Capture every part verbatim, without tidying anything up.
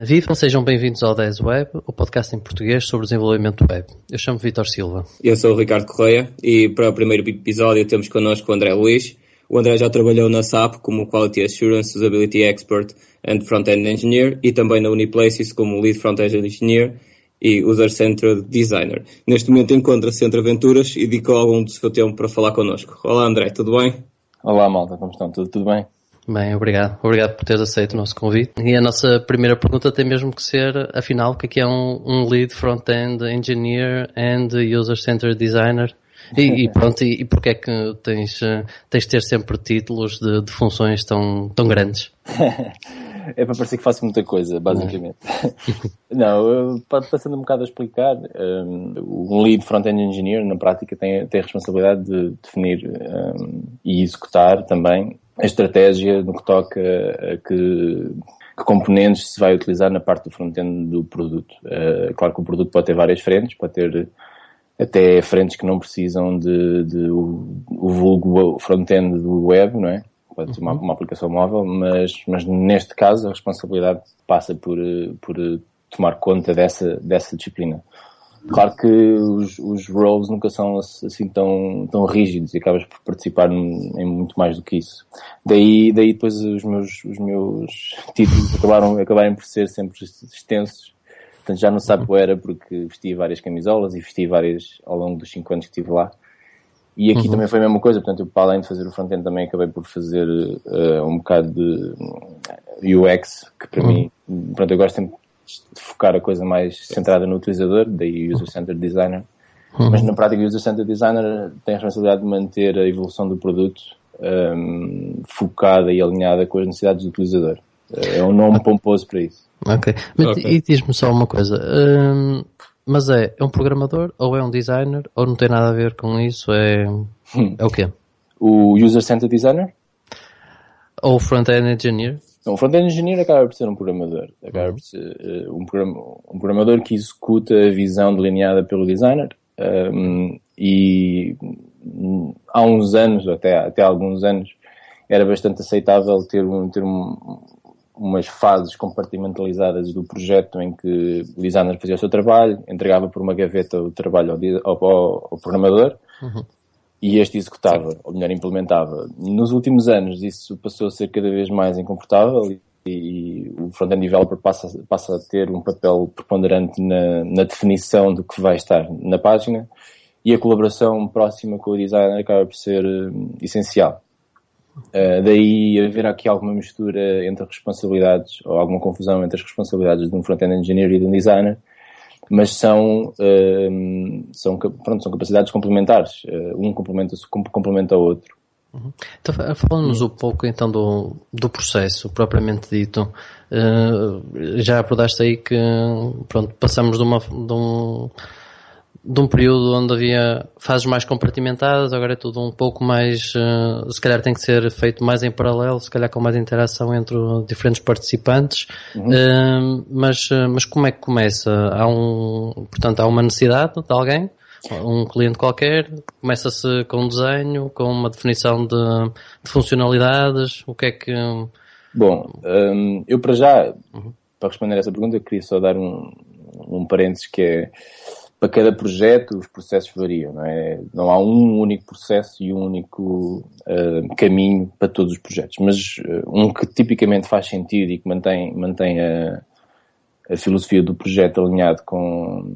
Vivam, sejam bem-vindos ao dez Web, o podcast em português sobre desenvolvimento web. Eu chamo Vítor Silva. Eu sou o Ricardo Correia e para o primeiro episódio temos connosco o André Luís. O André já trabalhou na S A P como Quality Assurance, Usability Expert and Front-End Engineer e também na Uniplaces como Lead Front-End Engineer e User-Centered Designer. Neste momento encontra-se entre aventuras e dedicou algum do seu tempo para falar connosco. Olá André, tudo bem? Olá malta, como estão? Tudo, tudo bem? Bem, obrigado. Obrigado por teres aceito o nosso convite. E a nossa primeira pergunta tem mesmo que ser, afinal, o que é que é um, um Lead Front-End Engineer and User-Centered Designer? E, e pronto, e, e porque é que tens, tens de ter sempre títulos de, de funções tão, tão grandes? É para parecer que faço muita coisa, basicamente. Não, passando um bocado a explicar, um Lead Front-End Engineer, na prática, tem, tem a responsabilidade de definir um, e executar também a estratégia no que toca a que, que componentes se vai utilizar na parte do front-end do produto. Uh, claro que o produto pode ter várias frentes, pode ter até frentes que não precisam de, de o, o vulgo front-end do web, não é? Pode ser uma, uma aplicação móvel, mas, mas neste caso a responsabilidade passa por, por tomar conta dessa, dessa disciplina. Claro que os, os roles nunca são assim tão, tão rígidos e acabas por participar em muito mais do que isso. Daí, daí depois os meus, os meus títulos acabaram, acabaram por ser sempre extensos. Portanto, já não sabe qual era porque vesti várias camisolas e vesti várias ao longo dos cinco anos que estive lá. E aqui uhum. também foi a mesma coisa, portanto, eu, para além de fazer o front-end também acabei por fazer uh, um bocado de U X, que para uhum. mim, pronto, eu gosto sempre de focar a coisa mais centrada no utilizador, daí User-Centered Designer. Uhum. Mas na prática o User-Centered Designer tem a responsabilidade de manter a evolução do produto um, focada e alinhada com as necessidades do utilizador. É um nome pomposo para isso. Ok. Mas, okay. E diz-me só uma coisa. Um, mas é, é um programador ou é um designer ou não tem nada a ver com isso? É, hum. é o quê? O User-Centered Designer? Ou Front-End Engineer? Não, o Front-End Engineer acaba por ser um programador. Acaba uhum. por ser uh, um, program- um programador que executa a visão delineada pelo designer. Um, e um, há uns anos, até, até há alguns anos, era bastante aceitável ter, um, ter um, umas fases compartimentalizadas do projeto em que o designer fazia o seu trabalho, entregava por uma gaveta o trabalho ao, ao, ao programador uhum. e este executava, ou melhor, implementava. Nos últimos anos isso passou a ser cada vez mais incomportável e, e o front-end developer passa, passa a ter um papel preponderante na, na definição do que vai estar na página e a colaboração próxima com o designer acaba por ser uh, essencial. Uh, daí haver aqui alguma mistura entre responsabilidades, ou alguma confusão entre as responsabilidades de um front-end engineer e de um designer, mas são, uh, são, pronto, são capacidades complementares. Uh, um complementa, complementa o outro. Uhum. Então, falando-nos um pouco então do, do processo propriamente dito. Uh, já abordaste aí que pronto, passamos de uma... De um, de um período onde havia fases mais compartimentadas, agora é tudo um pouco mais, uh, se calhar tem que ser feito mais em paralelo, se calhar com mais interação entre diferentes participantes, uhum. uh, mas, uh, mas como é que começa? Há um, portanto, há uma necessidade de alguém, um cliente qualquer, começa-se com um desenho, com uma definição de, de funcionalidades, o que é que... Bom, um, eu para já, uhum. para responder a essa pergunta, eu queria só dar um, um parênteses que é para cada projeto os processos variam, não é? Não há um único processo e um único uh, caminho para todos os projetos, mas uh, um que tipicamente faz sentido e que mantém, mantém a, a filosofia do projeto alinhado com,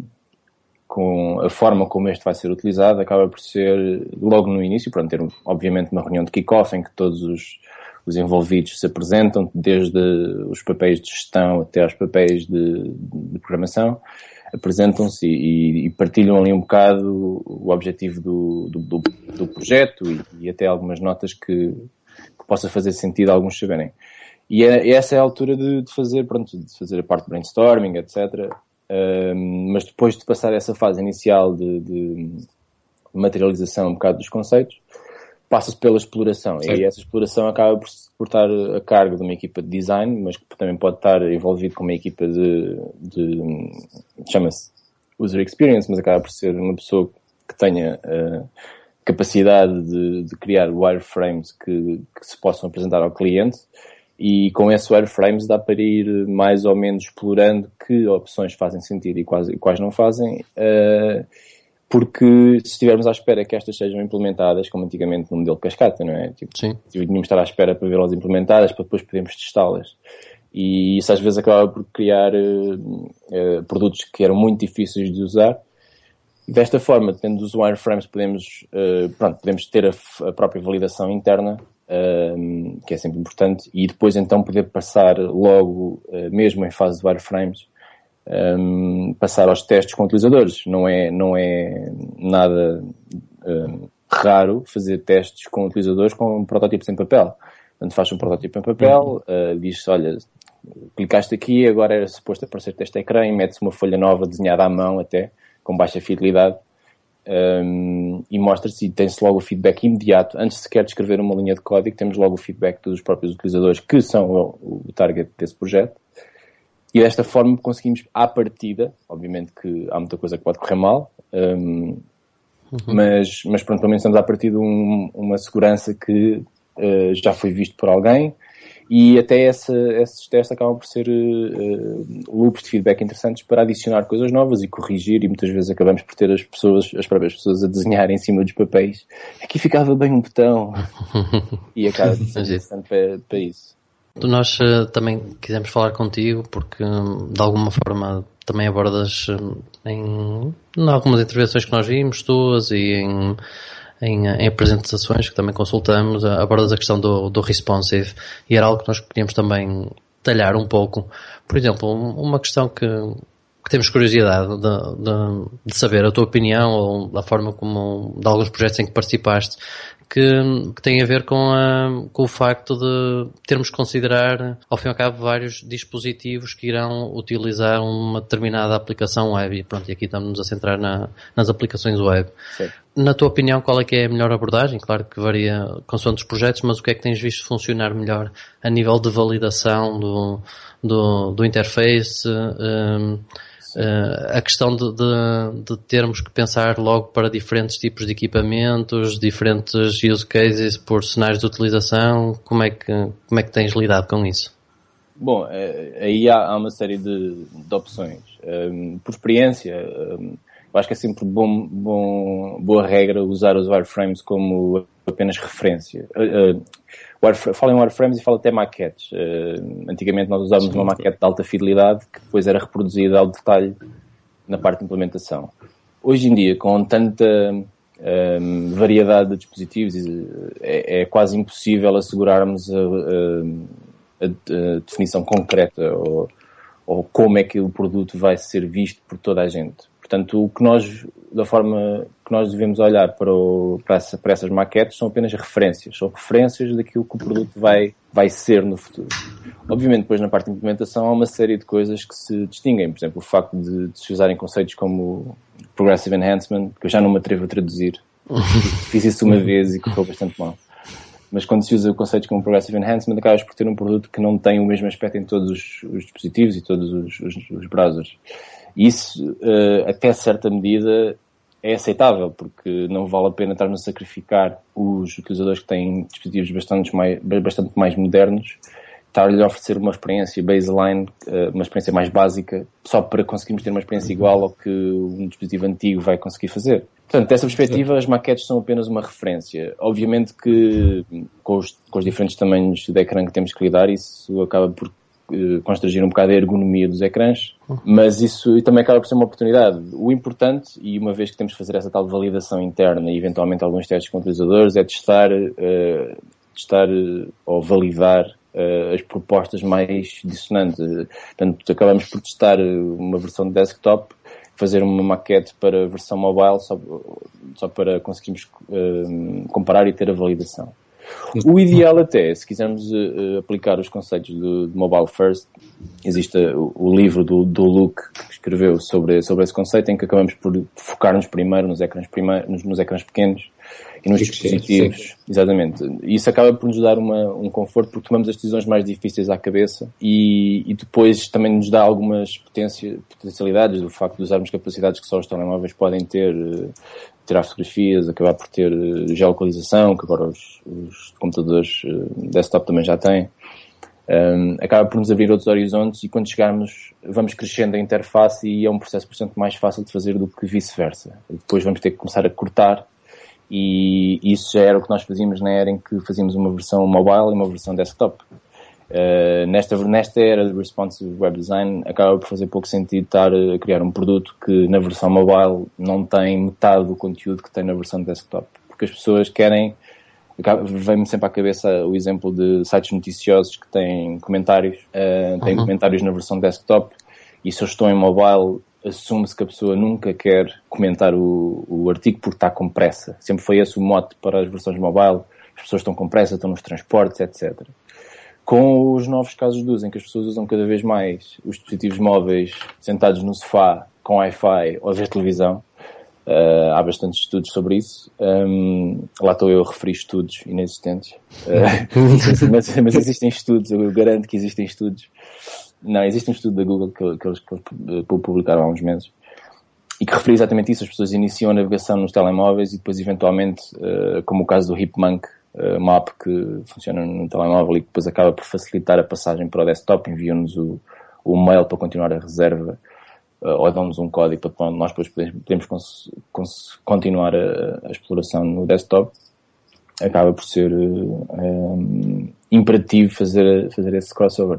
com a forma como este vai ser utilizado acaba por ser logo no início, pronto, ter obviamente uma reunião de kick-off em que todos os, os envolvidos se apresentam, desde os papéis de gestão até aos papéis de, de programação, apresentam-se e, e partilham ali um bocado o objetivo do, do, do, do projeto e, e até algumas notas que, que possa fazer sentido a alguns saberem. E é, essa é a altura de, de fazer, pronto, de fazer a parte de brainstorming, etcétera. Um, mas depois de passar essa fase inicial de, de materialização um bocado dos conceitos, passa-se pela exploração. Sim. E essa exploração acaba por, por estar a cargo de uma equipa de design, mas que também pode estar envolvido com uma equipa de, de chama-se user experience, mas acaba por ser uma pessoa que tenha uh, capacidade de, de criar wireframes que, que se possam apresentar ao cliente E com esse wireframes dá para ir mais ou menos explorando que opções fazem sentido e quais, quais não fazem, uh, porque se estivermos à espera que estas sejam implementadas, como antigamente no modelo cascata, não é? Tipo, Sim. Tínhamos de estar à espera para vê-las implementadas, para depois podermos testá-las. E isso às vezes acaba por criar uh, uh, produtos que eram muito difíceis de usar. Desta forma, tendo os wireframes, podemos, uh, pronto, podemos ter a, a própria validação interna, uh, que é sempre importante, e depois então poder passar logo, uh, mesmo em fase de wireframes, um, passar aos testes com utilizadores. Não é, não é nada uh, raro fazer testes com utilizadores com protótipos em papel. Portanto, faz um protótipo em papel, uh, diz, olha, clicaste aqui, agora era suposto aparecer este ecrã, e mete-se uma folha nova desenhada à mão até, com baixa fidelidade, um, e mostra-se e tem-se logo o feedback imediato. Antes sequer de escrever uma linha de código, temos logo o feedback dos próprios utilizadores, que são o, o target desse projeto. E desta forma conseguimos, à partida, obviamente que há muita coisa que pode correr mal, um, uhum. mas, mas pronto, pelo menos estamos à partida um, uma segurança que uh, já foi visto por alguém. E até essa, esses testes acabam por ser uh, loops de feedback interessantes para adicionar coisas novas e corrigir, e muitas vezes acabamos por ter as pessoas, as próprias pessoas a desenhar em cima dos papéis. Aqui ficava bem um botão. E acaba de ser interessante para, para isso. Nós uh, também quisemos falar contigo porque um, de alguma forma também abordas um, em, em algumas intervenções que nós vimos tuas e em Em, em apresentações que também consultamos, abordas a questão do, do responsive, e era algo que nós queríamos também talhar um pouco. Por exemplo, uma questão que, que temos curiosidade de, de, de saber a tua opinião, ou da forma como, de alguns projetos em que participaste, que, que tem a ver com, a, com o facto de termos que considerar, ao fim e ao cabo, vários dispositivos que irão utilizar uma determinada aplicação web. E pronto, e aqui estamos a centrar na, nas aplicações web. Sim. Na tua opinião, qual é que é a melhor abordagem? Claro que varia consoante os projetos, mas o que é que tens visto funcionar melhor a nível de validação do, do, do interface? Um, uh, a questão de, de, de termos que pensar logo para diferentes tipos de equipamentos, diferentes use cases por cenários de utilização, como é que, como é que tens lidado com isso? Bom, aí há, há uma série de, de opções. Um, por experiência, um, eu acho que é sempre bom, bom, boa regra usar os wireframes como apenas referência. Uh, uh, fala em wireframes e fala até maquetes. Uh, antigamente nós usávamos Sim. uma maquete de alta fidelidade que depois era reproduzida ao detalhe na parte de implementação. Hoje em dia, com tanta um, variedade de dispositivos, é, é quase impossível assegurarmos a, a, a definição concreta ou, ou como é que o produto vai ser visto por toda a gente. Portanto, o que nós, da forma que nós devemos olhar para, o, para, essa, para essas maquetes são apenas referências. São referências daquilo que o produto vai, vai ser no futuro. Obviamente, depois na parte de implementação há uma série de coisas que se distinguem. Por exemplo, o facto de, de se usarem conceitos como Progressive Enhancement, que eu já não me atrevo a traduzir. Fiz isso uma vez e correu bastante mal. Mas quando se usa conceitos como Progressive Enhancement, acabas por ter um produto que não tem o mesmo aspecto em todos os, os dispositivos e todos os, os, os browsers. Isso, uh, até certa medida, é aceitável, porque não vale a pena estarmos a sacrificar os utilizadores que têm dispositivos bastante mais, bastante mais modernos, estar-lhe a oferecer uma experiência baseline, uh, uma experiência mais básica, só para conseguirmos ter uma experiência igual ao que um dispositivo antigo vai conseguir fazer. Portanto, dessa perspectiva, as maquetes são apenas uma referência. Obviamente que, com os, com os diferentes tamanhos de ecrã que temos que lidar, isso acaba por constrangir um bocado a ergonomia dos ecrãs, mas isso também acaba por ser uma oportunidade. O importante, e uma vez que temos que fazer essa tal validação interna e eventualmente alguns testes com utilizadores, é testar, uh, testar uh, ou validar uh, as propostas mais dissonantes. Portanto, acabamos por testar uma versão de desktop, fazer uma maquete para a versão mobile só, só para conseguirmos uh, comparar e ter a validação. O ideal até, se quisermos uh, aplicar os conceitos de, de Mobile First, existe uh, o livro do, do Luke que escreveu sobre, sobre esse conceito, em que acabamos por focar-nos primeiro nos ecrãs, primeiro, nos, nos ecrãs pequenos e nos sim, dispositivos. Sim. Exatamente. E isso acaba por nos dar uma, um conforto, porque tomamos as decisões mais difíceis à cabeça e, e depois também nos dá algumas potencia, potencialidades do facto de usarmos capacidades que só os telemóveis podem ter, uh, tirar fotografias, acabar por ter uh, geolocalização, que agora os, os computadores uh, desktop também já têm. Um, acaba por nos abrir outros horizontes e quando chegarmos vamos crescendo a interface e é um processo, portanto, mais fácil de fazer do que vice-versa. Depois vamos ter que começar a cortar e isso já era o que nós fazíamos na era em que fazíamos uma versão mobile e uma versão desktop. Uh, nesta, nesta era de responsive web design acaba por fazer pouco sentido estar a criar um produto que na versão mobile não tem metade do conteúdo que tem na versão desktop, porque as pessoas querem. Vem-me sempre à cabeça o exemplo de sites noticiosos que têm comentários, uh, têm uhum. comentários na versão desktop e se eu estou em mobile assume-se que a pessoa nunca quer comentar o, o artigo porque está com pressa. Sempre foi esse o mote para as versões mobile, as pessoas estão com pressa, estão nos transportes, etcétera. Com os novos casos de uso em que as pessoas usam cada vez mais os dispositivos móveis sentados no sofá com Wi-Fi ou a ver televisão, Uh, há bastantes estudos sobre isso. Um, lá estou eu a referir estudos inexistentes. Uh, mas, mas existem estudos, eu garanto que existem estudos. Não, existe um estudo da Google que, que eles publicaram há uns meses e que refere exatamente isso. As pessoas iniciam a navegação nos telemóveis e depois eventualmente, uh, como o caso do Hipmunk, uh, uma app que funciona no telemóvel e que depois acaba por facilitar a passagem para o desktop, enviam-nos o, o mail para continuar a reserva. Ou dão-nos um código para nós depois podemos, podemos cons, cons, continuar a, a exploração no desktop, acaba por ser um, imperativo fazer, fazer esse crossover.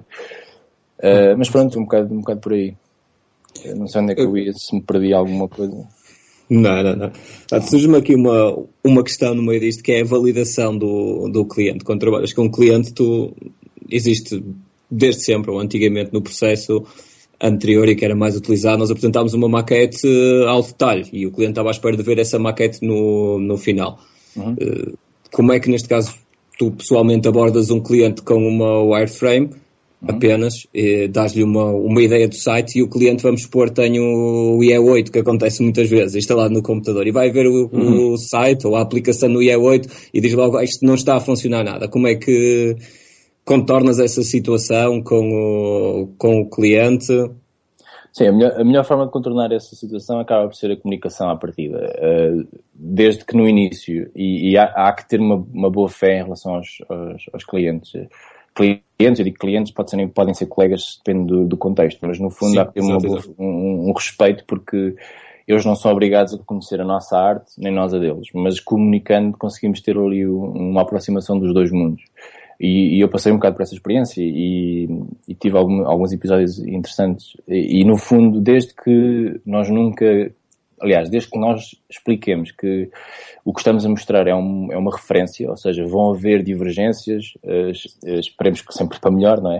Uh, mas pronto, um bocado, um bocado por aí. Eu não sei onde é que eu ia, se me perdi alguma coisa. Não, não, não. Ah, surge-me aqui uma, uma questão no meio disto, que é a validação do, do cliente. Quando trabalhas com um cliente, tu existe desde sempre, ou antigamente no processo anterior e que era mais utilizado, nós apresentámos uma maquete uh, ao detalhe e o cliente estava à espera de ver essa maquete no, no final. Uhum. Uh, como é que neste caso tu pessoalmente abordas um cliente com uma wireframe uhum. apenas, e dás-lhe uma, uma ideia do site e o cliente, vamos supor, tem o I E oito, que acontece muitas vezes, instalado no computador, e vai ver o, uhum. o site ou a aplicação no I E oito e diz logo, ah, isto não está a funcionar nada. Como é que contornas essa situação com o, com o cliente? Sim, a melhor, a melhor forma de contornar essa situação acaba por ser a comunicação à partida. Uh, desde que no início, e, e há, há que ter uma, uma boa fé em relação aos, aos, aos clientes. Clientes, eu digo clientes, pode ser, podem ser colegas, depende do, do contexto, mas no fundo Sim, há que ter uma boa, um, um respeito, porque eles não são obrigados a conhecer a nossa arte, nem nós a deles, mas comunicando conseguimos ter ali uma aproximação dos dois mundos. E, e eu passei um bocado por essa experiência e, e tive algum, alguns episódios interessantes. E, e no fundo, desde que nós nunca, aliás, desde que nós expliquemos que o que estamos a mostrar é, um, é uma referência, ou seja, vão haver divergências, uh, esperemos que sempre para melhor, não é?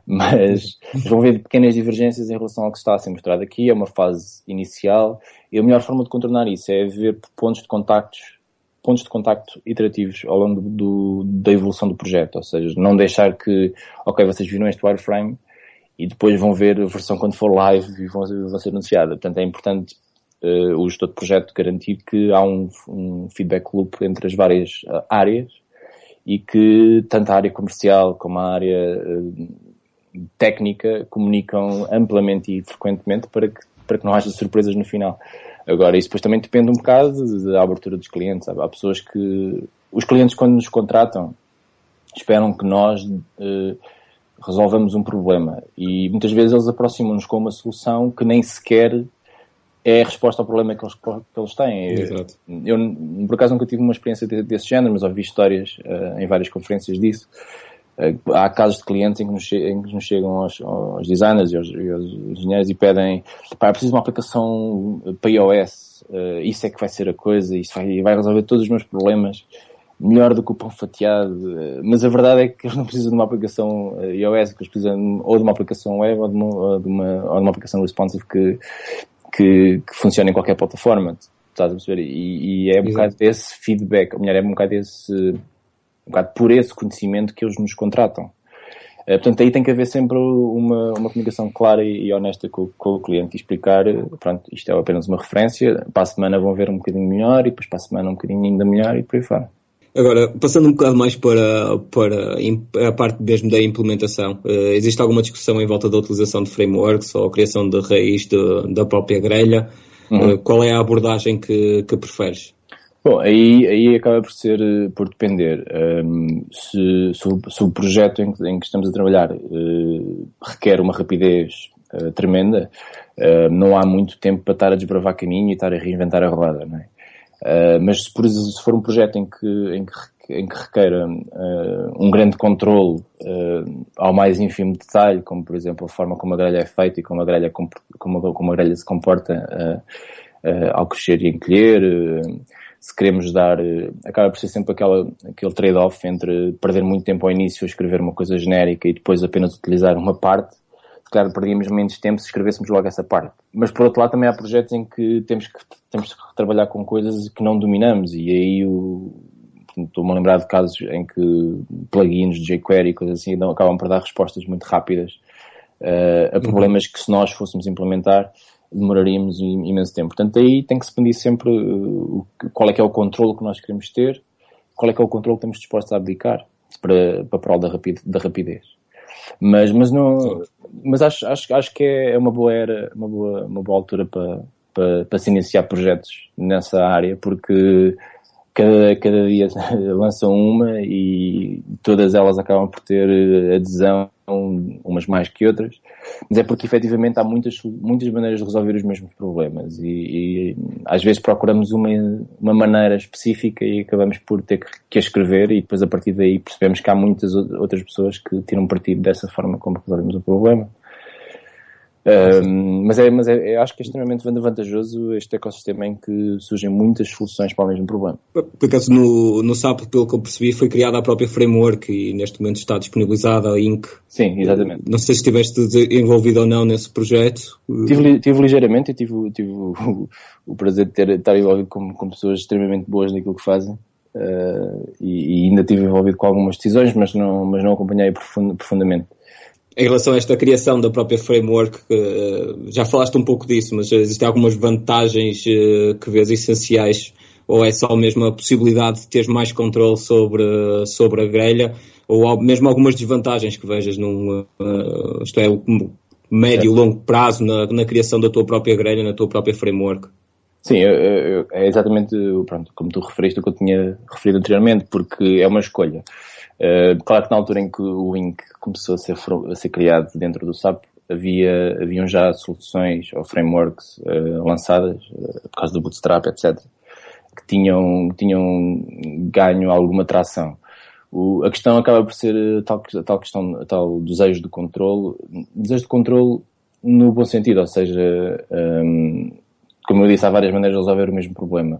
Mas vão haver pequenas divergências em relação ao que está a ser mostrado aqui, é uma fase inicial, e a melhor forma de contornar isso é ver pontos de contactos pontos de contacto iterativos ao longo do, da evolução do projeto, ou seja, não deixar que, ok, vocês viram este wireframe e depois vão ver a versão quando for live e vão, vão ser anunciada. Portanto, é importante uh, o gestor de projeto garantir que há um, um feedback loop entre as várias uh, áreas e que tanto a área comercial como a área uh, técnica comunicam amplamente e frequentemente para que, para que não haja surpresas no final. Agora, isso depois também depende um bocado da abertura dos clientes. Há pessoas que... Os clientes, quando nos contratam, esperam que nós eh, resolvamos um problema. E muitas vezes eles aproximam-nos com uma solução que nem sequer é a resposta ao problema que eles, que eles têm. Exato. Eu, eu, por acaso, nunca tive uma experiência desse género, mas ouvi histórias uh, em várias conferências disso. Uh, há casos de clientes em que nos, che- em que nos chegam aos, aos designers e aos, e aos engenheiros e pedem, pá, eu preciso de uma aplicação para iOS, uh, isso é que vai ser a coisa, isso vai, vai resolver todos os meus problemas, melhor do que o pão fatiado. Uh, mas a verdade é que eles não precisam de uma aplicação uh, iOS, que eles precisam ou de uma aplicação web ou de uma, ou de uma, ou de uma aplicação responsive que, que, que funcione em qualquer plataforma, estás a perceber? E, e é um bocado esse feedback, ou melhor, é um bocado esse... um bocado por esse conhecimento que eles nos contratam. Uh, portanto, aí tem que haver sempre uma, uma comunicação clara e, e honesta com, com o cliente e explicar, pronto, isto é apenas uma referência, para a semana vão ver um bocadinho melhor e depois para a semana um bocadinho ainda melhor e por aí fora. Agora, passando um bocado mais para, para a parte mesmo da implementação, uh, existe alguma discussão em volta da utilização de frameworks ou a criação de raiz de, da própria grelha? Uhum. Uh, qual é a abordagem que, que preferes? Bom, aí, aí acaba por ser, por depender. Um, se, se, o, se o projeto em que, em que estamos a trabalhar uh, requer uma rapidez uh, tremenda, uh, não há muito tempo para estar a desbravar caminho e estar a reinventar a roda, não é? Uh, mas se, por, se for um projeto em que, em que, em que requeira uh, um grande controle uh, ao mais ínfimo detalhe, como por exemplo a forma como a grelha é feita e como a grelha, como, como a grelha se comporta uh, uh, ao crescer e encolher, uh, se queremos dar, uh, acaba por ser sempre aquela, aquele trade-off entre perder muito tempo ao início a escrever uma coisa genérica e depois apenas utilizar uma parte. Claro, perdíamos menos tempo se escrevêssemos logo essa parte. Mas, por outro lado, também há projetos em que temos que, temos que trabalhar com coisas que não dominamos. E aí, o, estou-me a lembrar de casos em que plugins de jQuery e coisas assim não, acabam por dar respostas muito rápidas uh, a problemas que, se nós fôssemos implementar, demoraríamos imenso tempo. Portanto, aí tem que se pedir sempre uh, qual é que é o controle que nós queremos ter, qual é que é o controle que estamos dispostos a abdicar para, para a prol da, rapid, da rapidez. Mas, mas, não, mas acho, acho, acho que é uma boa era, uma boa, uma boa altura para, para, para se iniciar projetos nessa área, porque cada, cada dia lançam uma e todas elas acabam por ter adesão, umas mais que outras, mas é porque efetivamente há muitas, muitas maneiras de resolver os mesmos problemas e, e às vezes procuramos uma, uma maneira específica e acabamos por ter que, que a escrever e depois a partir daí percebemos que há muitas outras pessoas que tiram partido dessa forma como resolvemos o problema. Um, mas é, mas é, eu acho que é extremamente vantajoso este ecossistema em que surgem muitas soluções para o mesmo problema. Por acaso no, no S A P, pelo que eu percebi, foi criada a própria framework e neste momento está disponibilizada a Ink. Sim, exatamente. Não sei se estiveste envolvido ou não nesse projeto. Tive, tive ligeiramente e tive, tive o, o prazer de ter, estar envolvido com, com pessoas extremamente boas naquilo que fazem. Uh, e, e ainda estive envolvido com algumas decisões, mas não, mas não acompanhei profund, profundamente. Em relação a esta criação da própria framework, já falaste um pouco disso, mas existem algumas vantagens que vês essenciais, ou é só mesmo a possibilidade de teres mais controle sobre, sobre a grelha, ou mesmo algumas desvantagens que vejas num, isto é, médio e longo prazo na, na criação da tua própria grelha, na tua própria framework? Sim, eu, eu, é exatamente, pronto, como tu referiste o que eu tinha referido anteriormente, porque é uma escolha. Uh, claro que na altura em que o Ink começou a ser, a ser criado dentro do S A P, havia, haviam já soluções ou frameworks uh, lançadas, uh, por causa do Bootstrap, etcétera, que tinham, tinham ganho alguma tração. O, a questão acaba por ser tal, tal questão, tal desejo de controle, desejo de controle no bom sentido, ou seja, um, como eu disse, há várias maneiras de resolver o mesmo problema.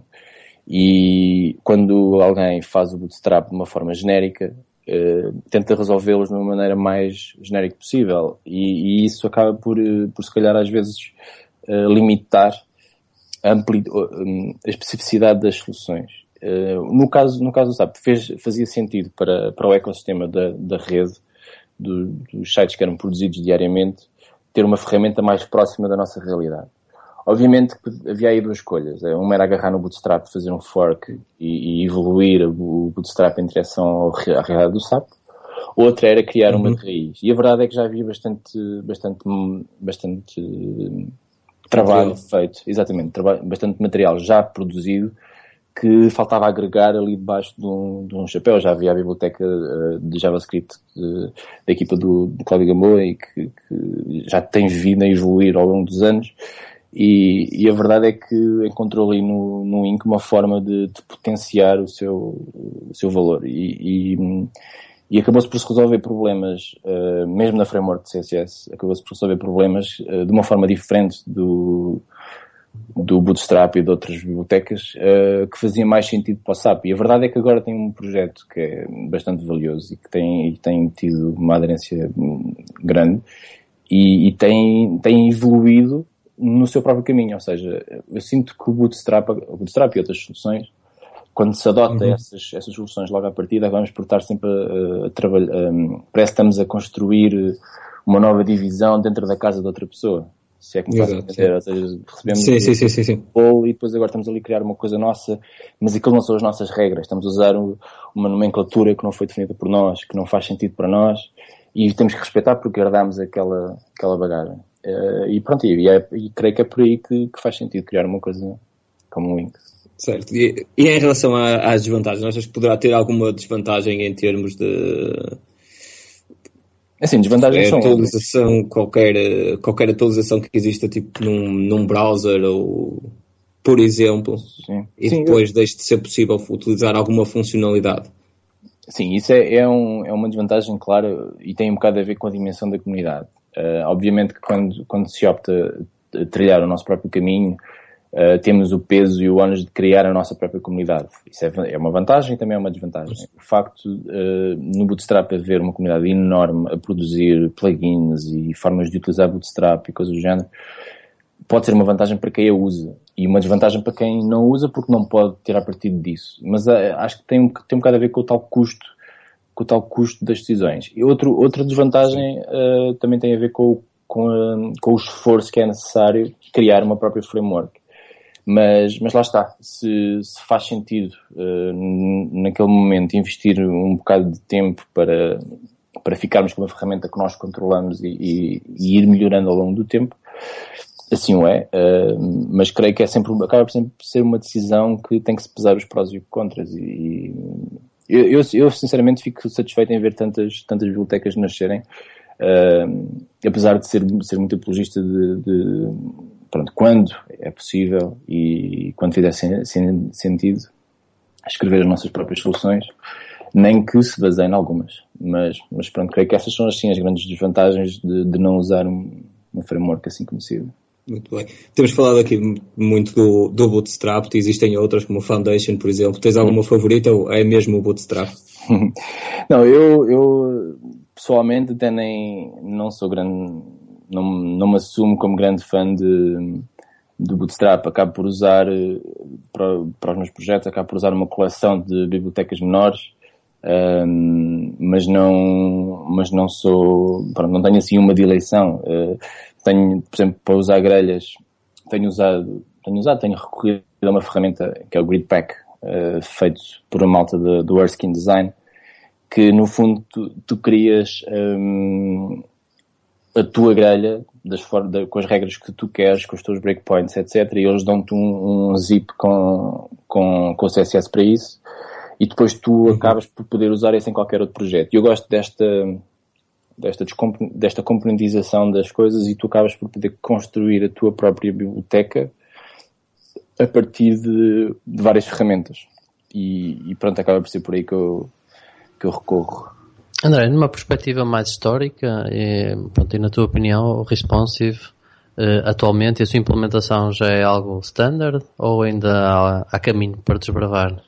E quando alguém faz o Bootstrap de uma forma genérica, uh, tenta resolvê-los de uma maneira mais genérica possível. E, e isso acaba por, por, se calhar, às vezes, uh, limitar a, ampli- uh, a especificidade das soluções. Uh, no caso, no caso do S A P, fez, fazia sentido para, para o ecossistema da, da rede, do, dos sites que eram produzidos diariamente, ter uma ferramenta mais próxima da nossa realidade. Obviamente que havia aí duas escolhas. Uma era agarrar no Bootstrap, fazer um fork e, e evoluir o Bootstrap em direção à realidade do S A P. Outra era criar uma de raiz. E a verdade é que já havia bastante, bastante, bastante trabalho material. feito. Exatamente, trabalho, bastante material já produzido que faltava agregar ali debaixo de um, de um chapéu. Já havia a biblioteca de JavaScript de, da equipa do, do Cláudio Gamboa e que, que já tem vindo a evoluir ao longo dos anos. E, e a verdade é que encontrou ali no, no Ink uma forma de, de potenciar o seu, o seu valor e, e, e acabou-se por se resolver problemas, uh, mesmo na framework de C S S, acabou-se por resolver problemas uh, de uma forma diferente do, do Bootstrap e de outras bibliotecas, uh, que fazia mais sentido para o S A P. E a verdade é que agora tem um projeto que é bastante valioso e que tem, e tem tido uma aderência grande e, e tem, tem evoluído no seu próprio caminho, ou seja, eu sinto que o Bootstrap, o Bootstrap e outras soluções, quando se adota uhum. essas, essas soluções logo à partida, vamos por estar sempre a, a trabalhar, um, parece que estamos a construir uma nova divisão dentro da casa de outra pessoa, se é que me faz entender, ou seja, recebemos sim, sim, sim, sim, sim. bolo e depois agora estamos ali a criar uma coisa nossa, mas aquilo não são as nossas regras, estamos a usar uma nomenclatura que não foi definida por nós, que não faz sentido para nós, e temos que respeitar porque herdamos aquela, aquela bagagem. Uh, e pronto, e, é, e creio que é por aí que, que faz sentido criar uma coisa como o Ink. Certo. E, e em relação a, às desvantagens, achas que poderá ter alguma desvantagem em termos de... Assim, desvantagens é, são atualização, qualquer, qualquer atualização que exista tipo num, num browser ou, por exemplo, Sim. e Sim, depois eu... deixe de ser possível utilizar alguma funcionalidade? Sim, isso é, é, um, é uma desvantagem clara e tem um bocado a ver com a dimensão da comunidade. Uh, obviamente que quando, quando se opta a trilhar o nosso próprio caminho, uh, temos o peso e o ónus de criar a nossa própria comunidade. Isso é, é uma vantagem e também é uma desvantagem. O facto uh, no Bootstrap haver uma comunidade enorme a produzir plugins e formas de utilizar Bootstrap e coisas do género, pode ser uma vantagem para quem a usa e uma desvantagem para quem não usa porque não pode tirar partido disso. Mas uh, acho que tem um, tem um bocado a ver com o tal custo, com o tal custo das decisões. E outro, outra desvantagem uh, também tem a ver com, com, uh, com o esforço que é necessário criar uma própria framework. Mas, mas lá está, se, se faz sentido uh, naquele momento investir um bocado de tempo para, para ficarmos com uma ferramenta que nós controlamos e, e, e ir melhorando ao longo do tempo, assim o é, uh, mas creio que é sempre, acaba por sempre ser uma decisão que tem que se pesar os prós e os contras e eu, eu, eu sinceramente fico satisfeito em ver tantas, tantas bibliotecas nascerem, uh, apesar de ser, ser muito apologista de, de pronto, quando é possível e quando fizer sen, sen, sentido escrever as nossas próprias soluções, nem que se baseiem em algumas, mas, mas pronto, creio que essas são assim as grandes desvantagens de, de não usar um, uma framework assim conhecida. Muito bem. Temos falado aqui muito do, do Bootstrap, existem outras como o Foundation, por exemplo. Tens alguma favorita ou é mesmo o Bootstrap? Não, eu, eu pessoalmente até nem, não sou grande, não, não me assumo como grande fã de, do Bootstrap. Acabo por usar, para, para os meus projetos, acabo por usar uma coleção de bibliotecas menores, um, mas não, mas não sou, pronto, não tenho assim uma dileição. Uh, Tenho, por exemplo, para usar grelhas, tenho usado, tenho usado, tenho recorrido a uma ferramenta que é o Gridpack, uh, feito por uma malta de, do Erskine Design, que no fundo tu, tu crias um, a tua grelha das for- de, com as regras que tu queres, com os teus breakpoints, etcétera. E eles dão-te um, um zip com, com, com o C S S para isso, e depois tu uhum. acabas por poder usar isso em qualquer outro projeto. E eu gosto desta... Desta, desta componentização das coisas e tu acabas por poder construir a tua própria biblioteca a partir de, de várias ferramentas. E, e pronto, acaba por ser por aí que eu, que eu recorro. André, numa perspectiva mais histórica, e, pronto, e na tua opinião, o Responsive, eh, atualmente, a sua implementação já é algo standard ou ainda há, há caminho para desbravar?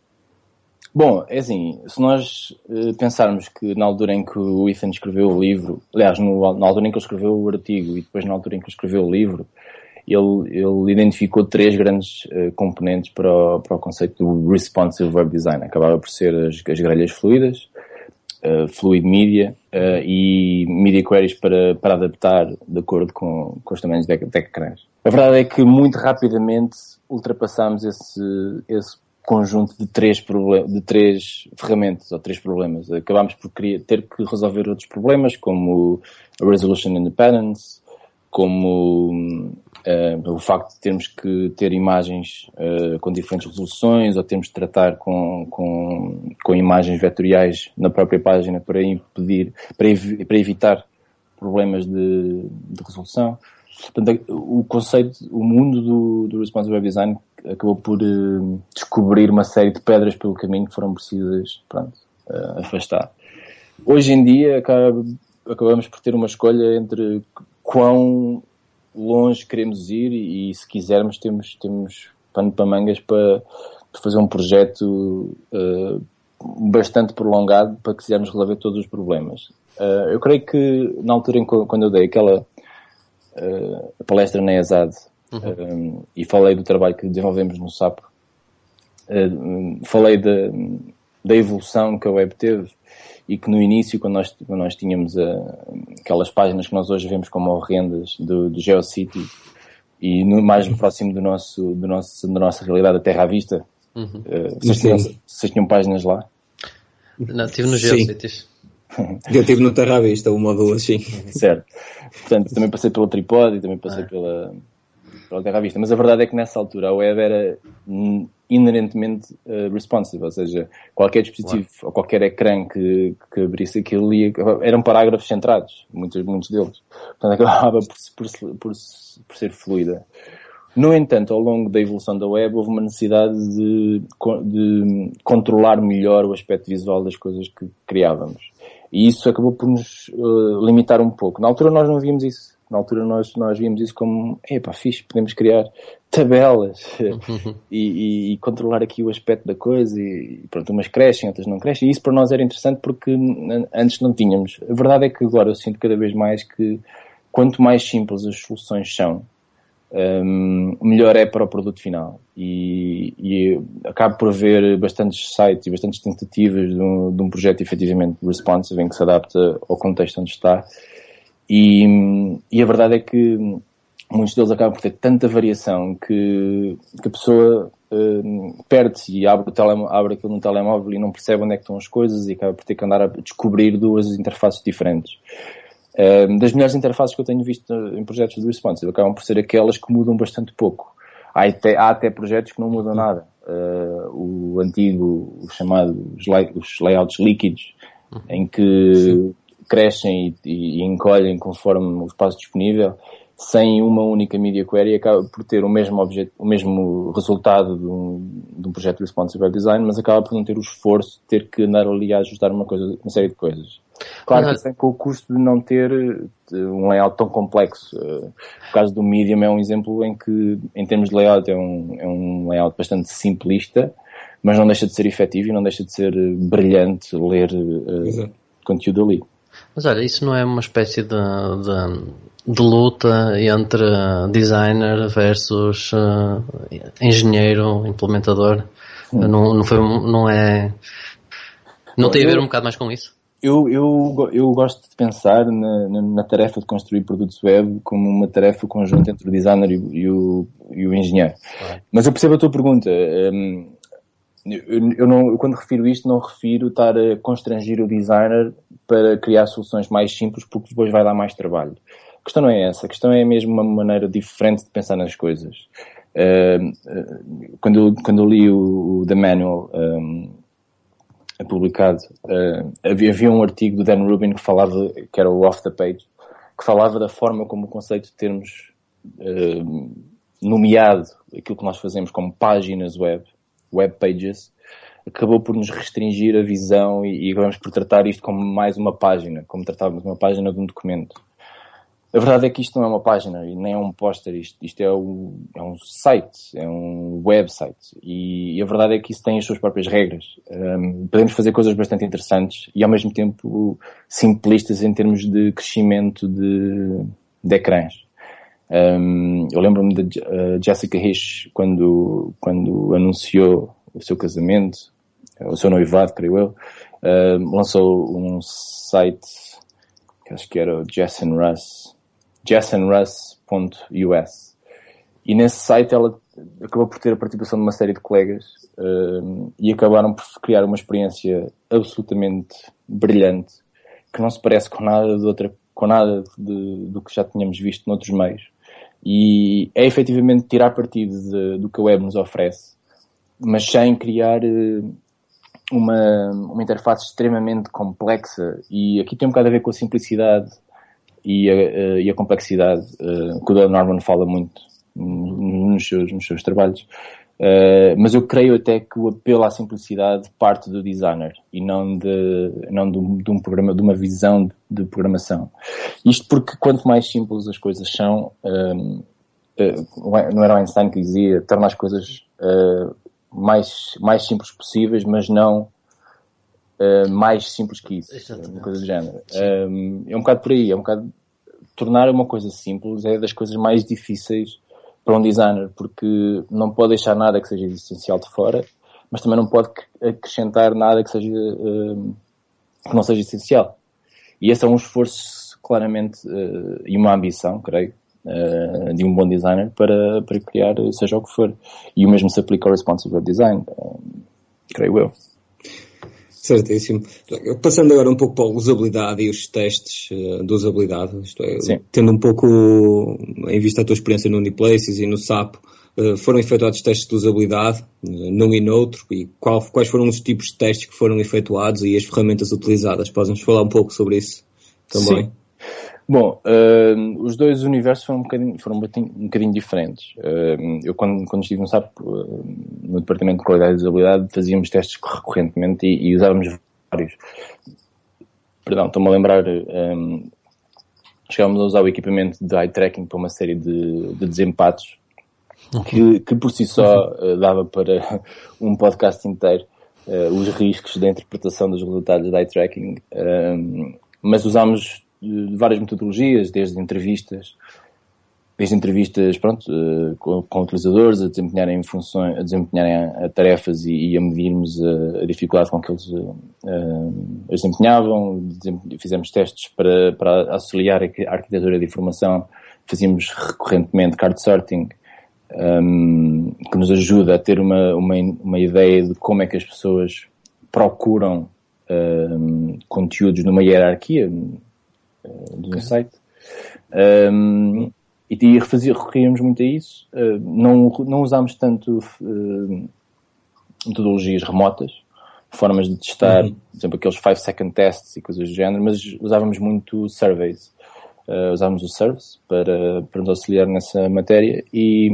Bom, é assim, se nós uh, pensarmos que na altura em que o Ethan escreveu o livro, aliás, no, na altura em que ele escreveu o artigo e depois na altura em que ele escreveu o livro, ele, ele identificou três grandes uh, componentes para o, para o conceito do Responsive Web Design. Acabava por ser as, as grelhas fluidas, uh, Fluid Media uh, e Media Queries para, para adaptar de acordo com, com os tamanhos de, de ecrãs. A verdade é que muito rapidamente ultrapassámos esse, esse conjunto de três, problem- de três ferramentas ou três problemas. Acabámos por criar, ter que resolver outros problemas, como a Resolution Independence, como uh, o facto de termos que ter imagens uh, com diferentes resoluções, ou termos de tratar com, com, com imagens vetoriais na própria página para impedir, para, ev- para evitar problemas de, de resolução. Portanto, o conceito, o mundo do, do Responsive Web Design acabou por uh, descobrir uma série de pedras pelo caminho que foram precisas, pronto, uh, afastar. Hoje em dia acaba, acabamos por ter uma escolha entre quão longe queremos ir e, e se quisermos temos, temos pano para mangas para, para fazer um projeto uh, bastante prolongado para que quisermos resolver todos os problemas. Uh, eu creio que na altura em que, quando eu dei aquela uh, palestra na ESAD, uhum. um, e falei do trabalho que desenvolvemos no S A P, uh, falei da, da evolução que a web teve e que no início, quando nós, quando nós tínhamos uh, aquelas páginas que nós hoje vemos como horrendas do, do GeoCity e no, mais próximo do nosso, do nosso, da nossa realidade, a Terra à Vista, uhum. uh, vocês, tinham, vocês tinham páginas lá? Não, estive no GeoCities. Eu estive no Terra à Vista, uma ou duas, sim. Certo. Portanto, também passei pelo Tripod e também passei ah. pela, para a terra à vista. Mas a verdade é que nessa altura a web era inerentemente uh, responsive, ou seja, qualquer dispositivo claro. ou qualquer ecrã que, que abrisse aquilo ia, eram parágrafos centrados, muitos, muitos deles. Portanto, acabava por, por, por, por ser fluida. No entanto, ao longo da evolução da web, houve uma necessidade de, de controlar melhor o aspecto visual das coisas que criávamos. E isso acabou por nos uh, limitar um pouco. Na altura nós não víamos isso. Na altura nós, nós víamos isso como, epá, fixe, podemos criar tabelas uhum. e, e, e controlar aqui o aspecto da coisa e pronto, umas crescem, outras não crescem. E isso para nós era interessante porque antes não tínhamos. A verdade é que agora eu sinto cada vez mais que quanto mais simples as soluções são, um, melhor é para o produto final. E, e acabo por haver bastantes sites e bastantes tentativas de um, de um projeto efetivamente responsive em que se adapta ao contexto onde está. E, e a verdade é que muitos deles acabam por ter tanta variação que, que a pessoa uh, perde-se e abre, o telemo- abre aquilo no telemóvel e não percebe onde é que estão as coisas e acaba por ter que andar a descobrir duas interfaces diferentes. Uh, das melhores interfaces que eu tenho visto em projetos de responsive acabam por ser aquelas que mudam bastante pouco. Há até, há até projetos que não mudam nada. Uh, o antigo, o chamado, os, lay- os layouts líquidos, em que Sim. crescem e, e encolhem conforme o espaço disponível, sem uma única media query, acaba por ter o mesmo, objeto, o mesmo resultado de um, de um projeto de responsive web design, mas acaba por não ter o esforço de ter que andar ali a ajustar uma, coisa, uma série de coisas. Claro que sem com o custo de não ter um layout tão complexo. O caso do Medium é um exemplo em que, em termos de layout, é um, é um layout bastante simplista, mas não deixa de ser efetivo e não deixa de ser brilhante ler uh, conteúdo ali. Mas olha, isso não é uma espécie de, de, de luta entre designer versus uh, engenheiro, implementador? Hum. Não, não, foi, não é... Não Bom, tem a ver eu, um bocado mais com isso? Eu, eu, eu gosto de pensar na, na, na tarefa de construir produtos web como uma tarefa conjunta entre o designer e, e, o, e o engenheiro. Ah. Mas eu percebo a tua pergunta. Um, Eu, eu, não, eu quando refiro isto não refiro estar a constrangir o designer para criar soluções mais simples porque depois vai dar mais trabalho. A questão não é essa, a questão é mesmo uma maneira diferente de pensar nas coisas. Uh, uh, quando, eu, quando eu li o, o The Manual um, publicado, uh, havia, havia um artigo do Dan Rubin que falava, que era o Off the Page, que falava da forma como o conceito de termos uh, nomeado aquilo que nós fazemos como páginas web, web pages, acabou por nos restringir a visão e, e acabamos por tratar isto como mais uma página, como tratávamos uma página de um documento. A verdade é que isto não é uma página e nem é um póster, isto, isto é, um, é um site, é um website e, e a verdade é que isso tem as suas próprias regras. Um, podemos fazer coisas bastante interessantes e ao mesmo tempo simplistas em termos de crescimento de, de ecrãs. Um, eu lembro-me de uh, Jessica Hirsch quando, quando anunciou o seu casamento, o seu noivado, creio eu, uh, lançou um site que acho que era o Jess and Russ, jess and russ ponto u s, e nesse site ela acabou por ter a participação de uma série de colegas uh, e acabaram por criar uma experiência absolutamente brilhante que não se parece com nada de outra, com nada de, do que já tínhamos visto noutros meios. E é efetivamente tirar partido de, do que a web nos oferece, mas sem criar uh, uma, uma interface extremamente complexa. E aqui tem um bocado a ver com a simplicidade e a, uh, e a complexidade, uh, que o Dan Norman fala muito nos seus, nos seus trabalhos. Uh, mas eu creio até que o apelo à simplicidade parte do designer e não de, não de, um, de um programa, de uma visão de, de programação. Isto porque quanto mais simples as coisas são, um, uh, não era o Einstein que dizia, torna as coisas uh, mais, mais simples possíveis, mas não uh, mais simples que isso. Exatamente. Uma coisa do género. Um, é um bocado por aí, é um bocado tornar uma coisa simples é das coisas mais difíceis para um designer, porque não pode deixar nada que seja essencial de fora, mas também não pode acrescentar nada que seja uh, que não seja essencial. E esse é um esforço, claramente, uh, e uma ambição, creio, uh, de um bom designer para, para criar seja o que for. E o mesmo se aplica ao responsive web design, uh, creio eu. Certíssimo. Passando agora um pouco para a usabilidade e os testes uh, de usabilidade, isto é, Sim. tendo um pouco em vista a tua experiência no Uniplaces e no Sapo, uh, foram efetuados testes de usabilidade uh, num e noutro, e qual, quais foram os tipos de testes que foram efetuados e as ferramentas utilizadas? Podes-nos falar um pouco sobre isso também? Sim. Bom, uh, os dois universos foram um bocadinho, foram um bocadinho, um bocadinho diferentes. Uh, eu, quando, quando estive no Sapo, uh, no departamento de qualidade e usabilidade, fazíamos testes recorrentemente e, e usávamos vários. Perdão, estou-me a lembrar, um, chegávamos a usar o equipamento de eye tracking para uma série de, de desempates, uhum. que, que por si só uh, dava para um podcast inteiro, uh, os riscos da interpretação dos resultados de eye tracking, um, mas usámos de várias metodologias, desde entrevistas, desde entrevistas, pronto, com, com utilizadores a desempenharem funções, a desempenharem a tarefas e, e a medirmos a, a dificuldade com que eles uh, as desempenhavam. Fizemos testes para, para auxiliar a arquitetura de informação, fazíamos recorrentemente card sorting, um, que nos ajuda a ter uma, uma, uma ideia de como é que as pessoas procuram um, conteúdos numa hierarquia do okay. site. Um, e e recorríamos muito a isso. Uh, não, não usámos tanto uh, metodologias remotas, formas de testar, uhum. por exemplo, aqueles five second tests e coisas do género, mas usávamos muito surveys. Uh, usávamos o Service para, para nos auxiliar nessa matéria e,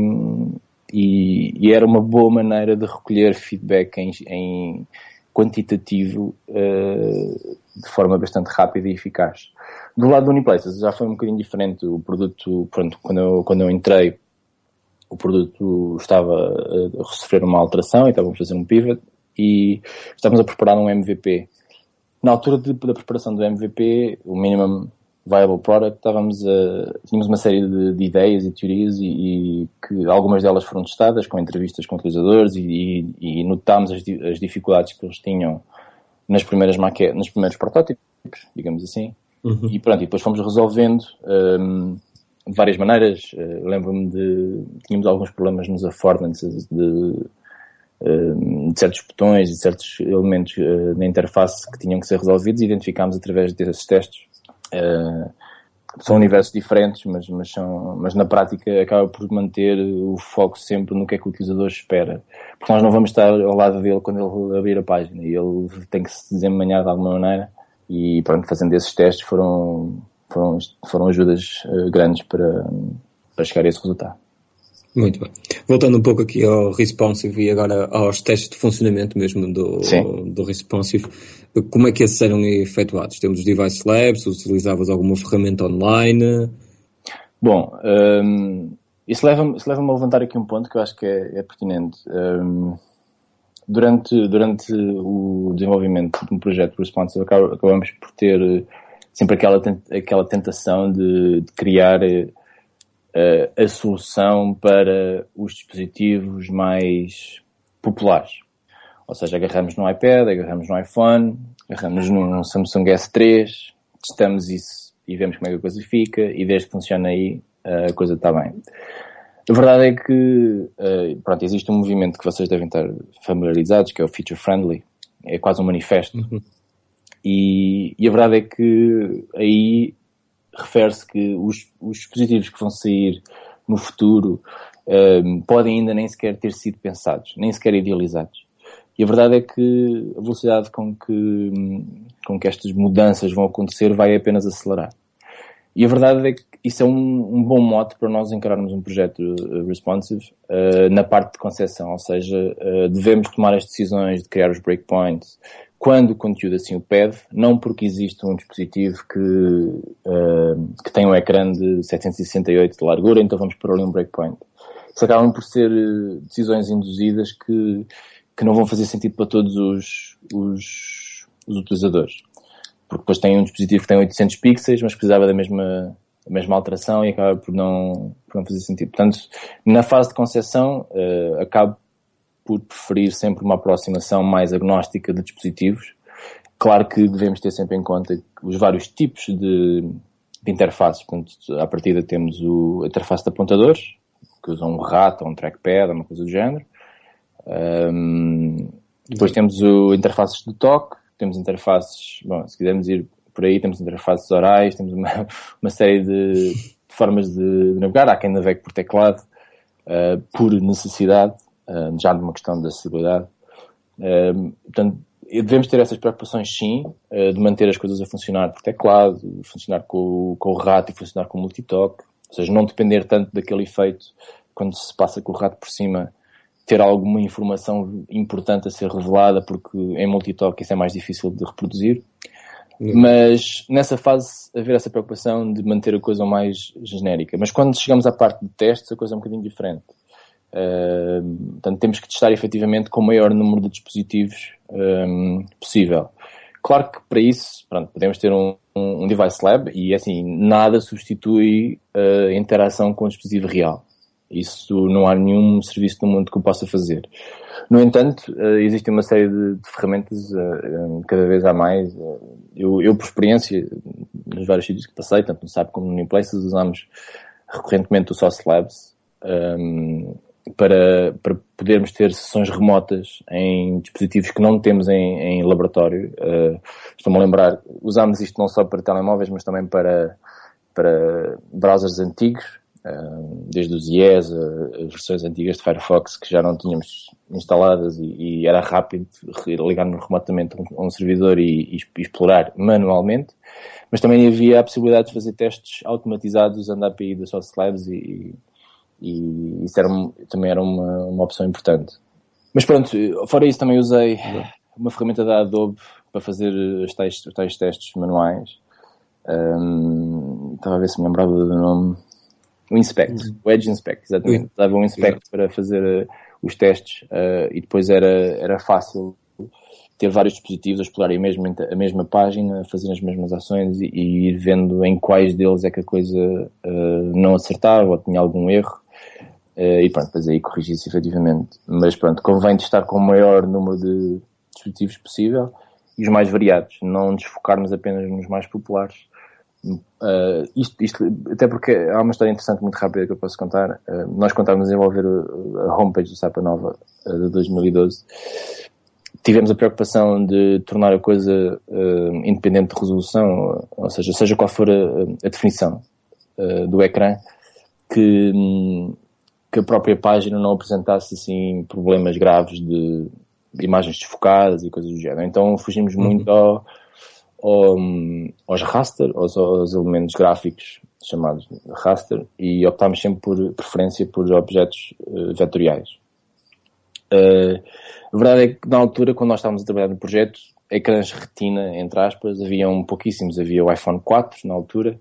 e, e era uma boa maneira de recolher feedback em, em quantitativo uh, de forma bastante rápida e eficaz. Do lado do Uniplaces já foi um bocadinho diferente. O produto, pronto, quando eu, quando eu entrei, o produto estava a sofrer uma alteração e estávamos a fazer um pivot e estávamos a preparar um M V P. Na altura de, da preparação do M V P, o Minimum Viable Product, estávamos a, tínhamos uma série de, de ideias e teorias e, e que algumas delas foram testadas com entrevistas com utilizadores e, e, e notámos as, as dificuldades que eles tinham nas primeiras maquetes, nos primeiros protótipos, digamos assim. Uhum. E pronto, e depois fomos resolvendo um, de várias maneiras. Uh, lembro-me de... Tínhamos alguns problemas nos affordances de, um, de certos botões e certos elementos uh, na interface que tinham que ser resolvidos e identificámos através desses testes. Uh, são universos diferentes, mas, mas, são, mas na prática acaba por manter o foco sempre no que é que o utilizador espera. Porque nós não vamos estar ao lado dele quando ele abrir a página e ele tem que se desempenhar de alguma maneira. E pronto, fazendo esses testes foram, foram, foram ajudas uh, grandes para, para chegar a esse resultado. Muito bem. Voltando um pouco aqui ao Responsive e agora aos testes de funcionamento mesmo do, do Responsive, como é que esses eram efetuados? Temos os Device Labs, utilizavas alguma ferramenta online? Bom, um, isso leva-me isso leva-me a levantar aqui um ponto que eu acho que é, é pertinente. Um, Durante, durante o desenvolvimento de um projeto Responsive, acabamos por ter sempre aquela, aquela tentação de, de criar uh, a solução para os dispositivos mais populares. Ou seja, agarramos no iPad, agarramos no iPhone, agarramos num Samsung S três, testamos isso e vemos como é que a coisa fica, e desde que funciona aí, uh, a coisa está bem. A verdade é que, uh, pronto, existe um movimento que vocês devem estar familiarizados, que é o Feature Friendly. É quase um manifesto. Uhum. E, e a verdade é que aí refere-se que os, os dispositivos que vão sair no futuro uh, podem ainda nem sequer ter sido pensados, nem sequer idealizados. E a verdade é que a velocidade com que, com que estas mudanças vão acontecer vai apenas acelerar. E a verdade é que isso é um, um bom mote para nós encararmos um projeto uh, responsive uh, na parte de concepção, ou seja, uh, devemos tomar as decisões de criar os breakpoints quando o conteúdo assim o pede, não porque existe um dispositivo que, uh, que tem um ecrã de setecentos e sessenta e oito de largura, então vamos pôr ali um breakpoint. Isso acabam por ser uh, decisões induzidas que, que não vão fazer sentido para todos os, os, os utilizadores. Porque depois tem um dispositivo que tem oitocentos pixels, mas precisava da mesma, da mesma alteração e acaba por não, por não fazer sentido. Portanto, na fase de concepção, uh, acabo por preferir sempre uma aproximação mais agnóstica de dispositivos. Claro que devemos ter sempre em conta os vários tipos de, de interfaces. Portanto, à partida temos o, a interface de apontadores, que usam um rato ou um trackpad, uma coisa do género. Um, depois temos o interfaces de toque. temos interfaces, bom, se quisermos ir por aí, temos interfaces orais, temos uma, uma série de, de formas de, de navegar. Há quem navegue por teclado, uh, por necessidade, uh, já de uma questão de acessibilidade. Uh, portanto, devemos ter essas preocupações, sim, uh, de manter as coisas a funcionar por teclado, funcionar com, com o rato e funcionar com o multitalk. Ou seja, não depender tanto daquele efeito quando se passa com o rato por cima, ter alguma informação importante a ser revelada, porque em multitalk isso é mais difícil de reproduzir. Uhum. Mas nessa fase haver essa preocupação de manter a coisa mais genérica. Mas quando chegamos à parte de testes, a coisa é um bocadinho diferente. Uh, portanto, temos que testar efetivamente com o maior número de dispositivos um, possível. Claro que para isso, pronto, podemos ter um, um device lab e assim, nada substitui a interação com o dispositivo real. Isso não há nenhum serviço no mundo que o possa fazer. No entanto, existe uma série de, de ferramentas, cada vez há mais. Eu, eu, por experiência, nos vários sítios que passei, tanto no S A P como no Uniplaces, usamos recorrentemente o Sauce Labs um, para, para podermos ter sessões remotas em dispositivos que não temos em, em laboratório. Uh, estou-me a lembrar, usámos isto não só para telemóveis, mas também para, para browsers antigos, desde os I E S, as versões antigas de Firefox que já não tínhamos instaladas e, e era rápido ligar-nos remotamente a um servidor e, e explorar manualmente, mas também havia a possibilidade de fazer testes automatizados usando a A P I da Sauce Labs e, e isso era, também era uma, uma opção importante. Mas pronto, fora isso também usei uma ferramenta da Adobe para fazer os tais, os tais testes manuais. Um, estava a ver se me lembrava do nome. O Inspect, uhum. o Edge Inspect, exatamente. Dava um Inspect uhum. para fazer uh, os testes uh, e depois era, era fácil ter vários dispositivos a explorar a mesma, a mesma página, fazer as mesmas ações e, e ir vendo em quais deles é que a coisa uh, não acertava ou tinha algum erro uh, e pronto, depois aí corrigir-se efetivamente. Mas pronto, convém testar com o maior número de dispositivos possível e os mais variados, não desfocarmos apenas nos mais populares. Uh, isto, isto, até porque há uma história interessante muito rápida que eu posso contar. Uh, nós quando estávamos a desenvolver a homepage do SAPA Nova uh, de dois mil e doze, tivemos a preocupação de tornar a coisa uh, independente de resolução, ou seja, seja qual for a, a definição uh, do ecrã, que, que a própria página não apresentasse assim problemas graves de, de imagens desfocadas e coisas do género. Então fugimos muito ao aos raster, aos, aos elementos gráficos chamados raster, e optámos sempre por preferência por objetos uh, vetoriais. Uh, a verdade é que na altura, quando nós estávamos a trabalhar no projeto, ecrãs retina, entre aspas, haviam pouquíssimos. Havia o iPhone quatro na altura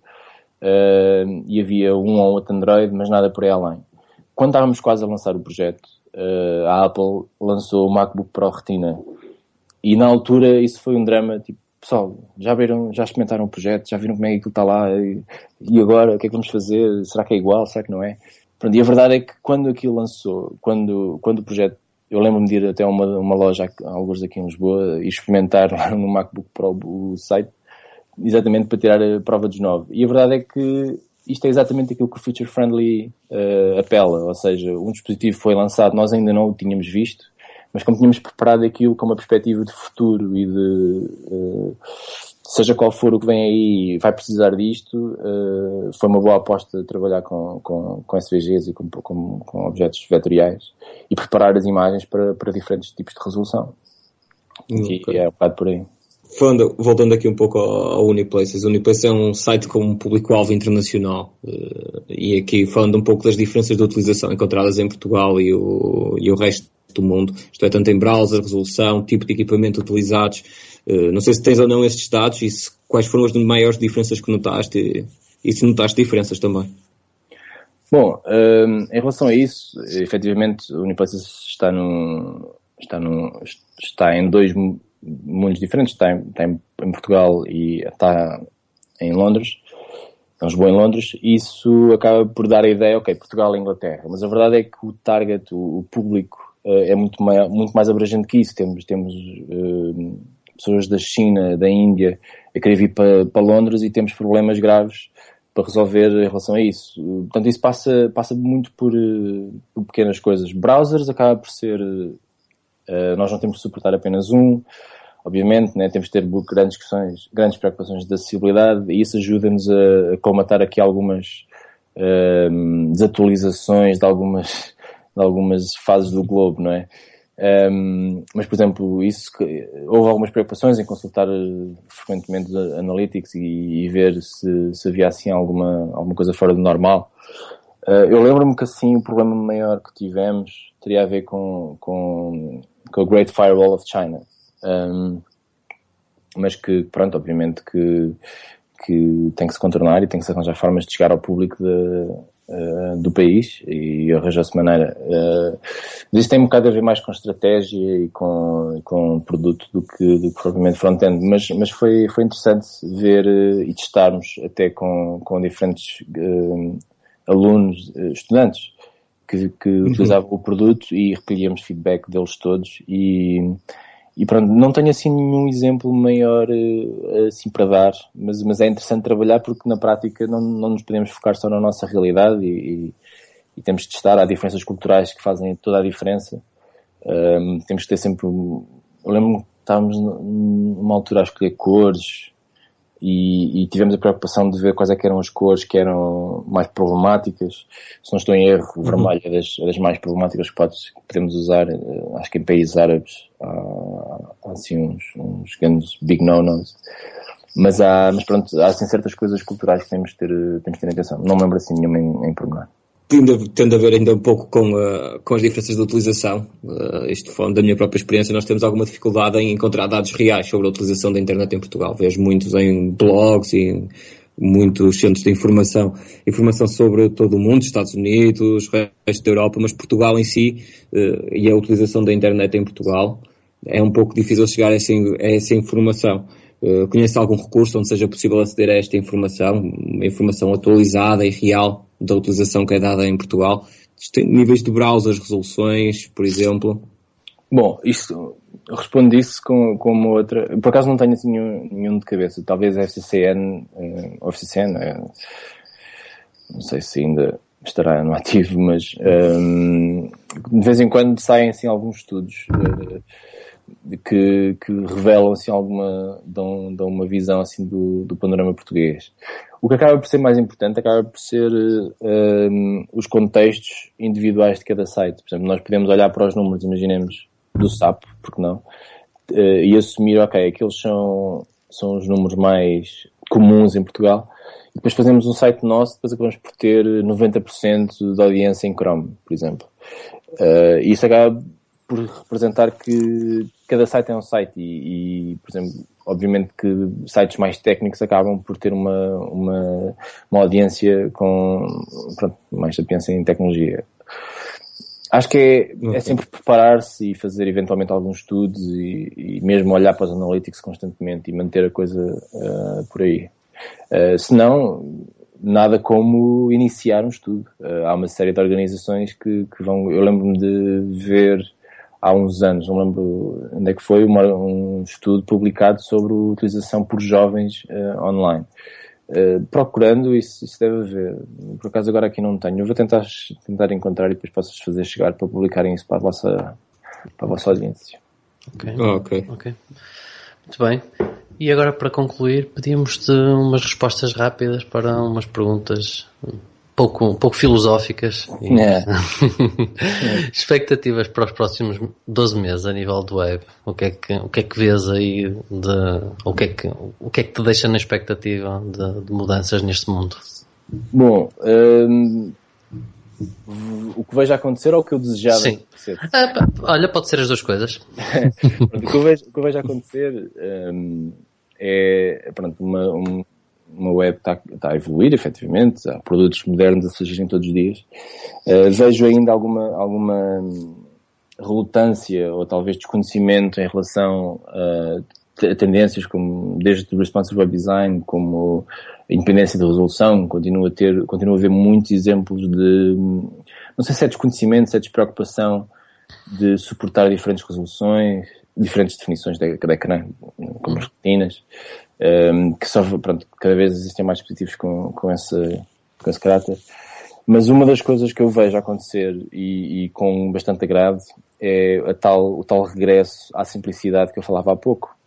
uh, e havia um ou outro Android, mas nada por aí além. Quando estávamos quase a lançar o projeto, uh, a Apple lançou o MacBook Pro Retina e na altura isso foi um drama, tipo, pessoal, já viram, já experimentaram o projeto, já viram como é que aquilo está lá e, e agora o que é que vamos fazer? Será que é igual? Será que não é? Pronto, e a verdade é que quando aquilo lançou, quando, quando o projeto, eu lembro-me de ir até uma, uma loja, alguns aqui em Lisboa, e experimentar no MacBook Pro o site, exatamente para tirar a prova dos nove. E a verdade é que isto é exatamente aquilo que o Future Friendly uh, apela, ou seja, um dispositivo foi lançado, nós ainda não o tínhamos visto, mas como tínhamos preparado aquilo com uma perspectiva de futuro e de, uh, seja qual for o que vem aí, vai precisar disto, uh, foi uma boa aposta trabalhar com, com, com S V Gs e com, com, com objetos vetoriais e preparar as imagens para, para diferentes tipos de resolução. Okay. E é um bocado por aí. Falando, voltando aqui um pouco ao, ao Uniplaces, o Uniplaces é um site com um público-alvo internacional uh, e aqui falando um pouco das diferenças de utilização encontradas em Portugal e o, e o resto do mundo, isto é, tanto em browser, resolução, tipo de equipamento utilizados. Uh, não sei se tens ou não estes dados e se, quais foram as maiores diferenças que notaste e, e se notaste diferenças também. Bom, um, em relação a isso, efetivamente o Uniplaces está, no, está, no, está em dois mundos diferentes, está, em, está em, em Portugal e está em Londres, em Lisboa e em Londres, e isso acaba por dar a ideia, ok, Portugal e Inglaterra, mas a verdade é que o target, o, o público, é muito mais, muito mais abrangente que isso. Temos, temos uh, pessoas da China, da Índia, a querer vir para, para Londres e temos problemas graves para resolver em relação a isso. Portanto, isso passa, passa muito por, uh, por pequenas coisas. Browsers acaba por ser... Uh, nós não temos que suportar apenas um. obviamente, né, temos que ter grandes questões, grandes preocupações de acessibilidade, e isso ajuda-nos a, a colmatar aqui algumas uh, desatualizações de algumas, de algumas fases do globo, não é? Um, mas, por exemplo, isso que, houve algumas preocupações em consultar frequentemente analytics e, e ver se, se havia assim alguma, alguma coisa fora do normal. Uh, eu lembro-me que assim o problema maior que tivemos teria a ver com, com, com o Great Firewall of China. Um, mas que, pronto, obviamente que, que tem que se contornar e tem que se arranjar formas de chegar ao público de, Uh, do país e arranjar-se maneira. Uh, mas isso tem um bocado a ver mais com estratégia e com, com produto do que, do que propriamente front-end, mas, mas foi, foi interessante ver uh, e testarmos até com, com diferentes uh, alunos, uh, estudantes que, que uhum. utilizavam o produto e recolhíamos feedback deles todos e E pronto, não tenho assim nenhum exemplo maior assim para dar, mas, mas é interessante trabalhar porque na prática não, não nos podemos focar só na nossa realidade e, e, e temos de testar. Há diferenças culturais que fazem toda a diferença. Um, temos que ter sempre... Eu lembro-me que estávamos numa altura a escolher cores e, e tivemos a preocupação de ver quais é que eram as cores que eram mais problemáticas. Se não estou em erro, o vermelho é das, é das mais problemáticas que, podes, que podemos usar. Acho que em países árabes há, há assim uns, uns grandes big no-nos. Mas há, mas pronto, há assim certas coisas culturais que temos de ter, temos de ter atenção. Não me lembro assim nenhuma em, em pormenor. Tendo a ver ainda um pouco com, uh, com as diferenças de utilização, uh, isto falando da minha própria experiência, nós temos alguma dificuldade em encontrar dados reais sobre a utilização da internet em Portugal. Vejo muitos em blogs e em muitos centros de informação, informação sobre todo o mundo, Estados Unidos, resto da Europa, mas Portugal em si uh, e a utilização da internet em Portugal é um pouco difícil chegar a essa, a essa informação. Uh, conhece algum recurso onde seja possível aceder a esta informação, uma informação atualizada e real da utilização que é dada em Portugal? Tem níveis de browsers, resoluções, por exemplo? Bom, isto, eu respondo isso com, com uma outra... Por acaso não tenho assim nenhum, nenhum de cabeça. Talvez a F C C N, uh, F C C N, uh, não sei se ainda estará no ativo, mas um, de vez em quando saem assim alguns estudos uh, que, que revelam assim alguma, dão, dão uma visão assim do, do panorama português. O que acaba por ser mais importante acaba por ser um, os contextos individuais de cada site. Por exemplo, nós podemos olhar para os números, imaginemos, do S A P, porque não, uh, e assumir, ok, aqueles são, são os números mais comuns em Portugal, e depois fazemos um site nosso, depois acabamos por ter noventa por cento de audiência em Chrome, por exemplo. Uh, e isso acaba por representar que cada site é um site e, e, por exemplo, obviamente que sites mais técnicos acabam por ter uma, uma, uma audiência com, pronto, mais sapiência em tecnologia. Acho que é, é sempre preparar-se e fazer eventualmente alguns estudos e, e mesmo olhar para os analytics constantemente e manter a coisa uh, por aí. Uh, se não, nada como iniciar um estudo. Uh, há uma série de organizações que, que vão... Eu lembro-me de ver há uns anos, não lembro onde é que foi, uma, um estudo publicado sobre a utilização por jovens uh, online. Uh, procurando, isso, isso deve haver. Por acaso agora aqui não tenho. Eu vou tentar, tentar encontrar e depois posso fazer chegar para publicarem isso para a vossa, para a vossa audiência. Ok. Oh, ok. Ok. Muito bem. E agora, para concluir, pedimos-te umas respostas rápidas para umas perguntas pouco, um pouco filosóficas. E... É. Expectativas para os próximos doze meses a nível do web. O que é que, o que, é que vês aí de, o que é que, o que é que te deixa na expectativa de, de mudanças neste mundo? Bom, hum, o que vejo acontecer ou o que eu desejava Sim. acontecer? Ah, olha, pode ser as duas coisas. o, que eu vejo, o que eu vejo acontecer hum, é pronto, uma, um, uma web que está, está a evoluir, efetivamente, há produtos modernos a surgirem todos os dias. Uh, vejo ainda alguma, alguma relutância ou talvez desconhecimento em relação a tendências como desde o responsive web design, como a independência de resolução. Continua a ter, continua a haver muitos exemplos de, não sei se é desconhecimento, se é despreocupação de suportar diferentes resoluções, diferentes definições de, de ecrã, como as retinas, um, que só, pronto, cada vez existem mais dispositivos com, com, esse, com esse caráter. Mas uma das coisas que eu vejo acontecer e, e com bastante agrado é a tal, o tal regresso à simplicidade que eu falava há pouco.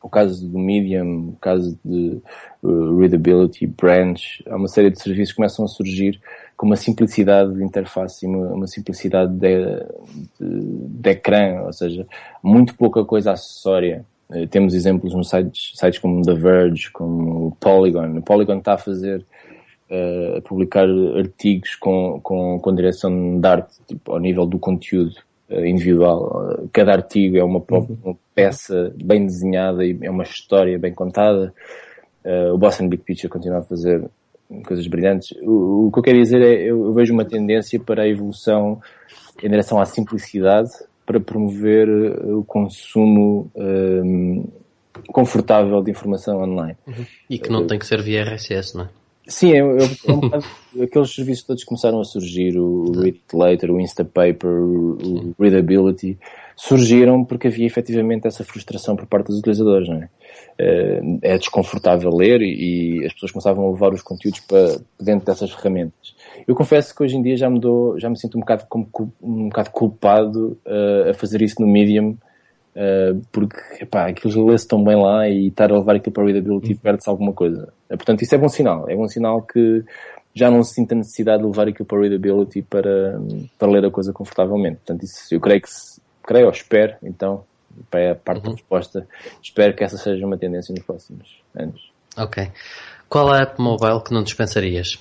o caso do Medium, o caso de uh, Readability, Branch, há uma série de serviços que começam a surgir com uma simplicidade de interface e uma, uma simplicidade de, de, de ecrã, ou seja, muito pouca coisa acessória. Uh, temos exemplos nos sites, sites como The Verge, como o Polygon. O Polygon está a fazer, uh, a publicar artigos com, com, com direção de arte, tipo, ao nível do conteúdo individual. Cada artigo é uma, uma peça bem desenhada e é uma história bem contada. Uh, o Boston Big Picture continua a fazer coisas brilhantes. O, o que eu quero dizer é, eu, eu vejo uma tendência para a evolução em direção à simplicidade para promover o consumo um, confortável de informação online. Uhum. E que não uh, tem que ser via R S S, não é? Sim, é, é um bocado, aqueles serviços todos começaram a surgir, o Read It Later, o Instapaper, o, o Readability, surgiram porque havia efetivamente essa frustração por parte dos utilizadores, não é? É desconfortável ler e, e as pessoas começavam a levar os conteúdos para dentro dessas ferramentas. Eu confesso que hoje em dia já me dou, já me sinto um bocado, como, um bocado culpado uh, a fazer isso no Medium, Uh, porque, epá, aquilo lê-se tão bem lá e estar a levar aquilo para a readability uhum. perde-se alguma coisa. Uh, portanto, isso é bom sinal. É bom sinal que já não se sinta a necessidade de levar aquilo para a readability para, para ler a coisa confortavelmente. Portanto, isso eu creio que, se, creio ou espero, então, para a parte uhum. da resposta, espero que essa seja uma tendência nos próximos anos. Ok. Qual é a app mobile que não dispensarias?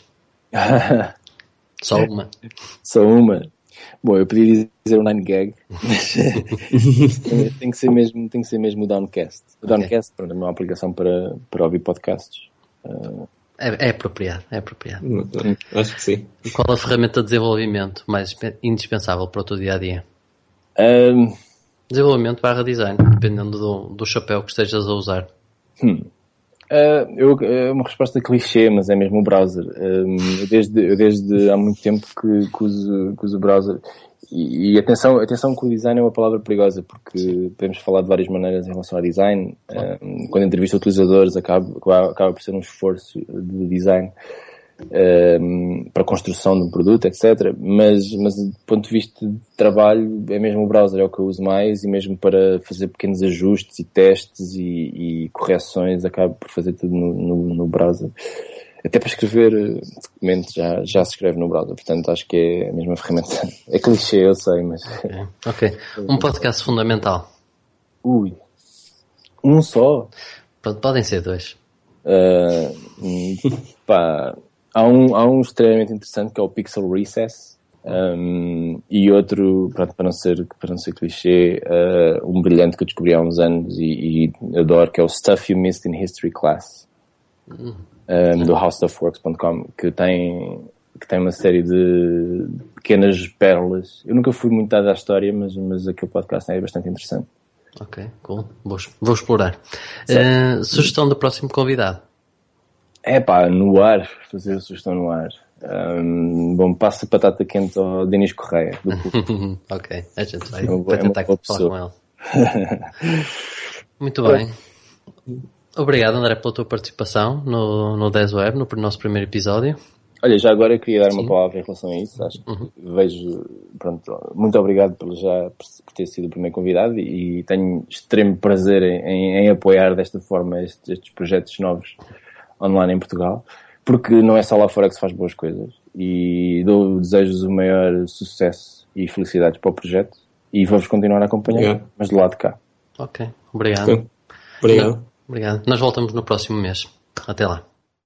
Só uma? Só uma? Bom, eu podia dizer o nine gag, mas tem que ser mesmo, tem que ser mesmo o Downcast. O okay. Downcast, pronto, é uma aplicação para, para ouvir podcasts. Uh... É, é apropriado, é apropriado. Acho que sim. E qual a ferramenta de desenvolvimento mais indispensável para o teu dia-a-dia? Um... Desenvolvimento barra design, dependendo do, do chapéu que estejas a usar. Hum. Uh, eu, é uma resposta clichê, mas é mesmo o browser. Um, eu, desde, eu desde há muito tempo que, que, uso, que uso o browser. E, e atenção, atenção que o design é uma palavra perigosa, porque podemos falar de várias maneiras em relação ao design. Um, quando entrevisto utilizadores, acaba, acaba por ser um esforço de design um, para a construção de um produto, etcétera. Mas, mas do ponto de vista de trabalho, é mesmo o browser, é o que eu uso mais, e mesmo para fazer pequenos ajustes e testes e, e correções, acabo por fazer tudo no, no, no browser. Até para escrever documentos já, já se escreve no browser, portanto acho que é a mesma ferramenta. É clichê, eu sei, mas... Ok, okay. Um podcast fundamental. Ui, um só? Podem ser dois. Uh, pá, há, um, há um extremamente interessante que é o Pixel Recess, um, e outro, pronto, para não ser, para não ser clichê, uh, um brilhante que eu descobri há uns anos e, e adoro, que é o Stuff You Missed in History Class. Uhum. Um, do how stuff works ponto com, que tem, que tem uma série de pequenas pérolas. Eu nunca fui muito dado à história, mas, mas aquele podcast é bastante interessante. Ok, cool. Vou, vou explorar. Uh, sugestão do próximo convidado? É pá, no ar. Fazer a sugestão no ar. Um, bom, passa batata quente ao Denis Correia. Do ok, a gente vai, é uma, vai tentar é falar com ele. Muito bem. Obrigado, André, pela tua participação no, no dez Web, no nosso primeiro episódio. Olha, já agora eu queria dar Sim. uma palavra em relação a isso. Acho que uhum. vejo, pronto, muito obrigado por já por ter sido o primeiro convidado e, e tenho extremo prazer em, em, em apoiar desta forma estes, estes projetos novos online em Portugal, porque não é só lá fora que se faz boas coisas. E dou desejos o maior sucesso e felicidades para o projeto e vou-vos continuar a acompanhar, yeah. mas do lado de cá. Ok, obrigado. Obrigado. Obrigado. Nós voltamos no próximo mês. Até lá.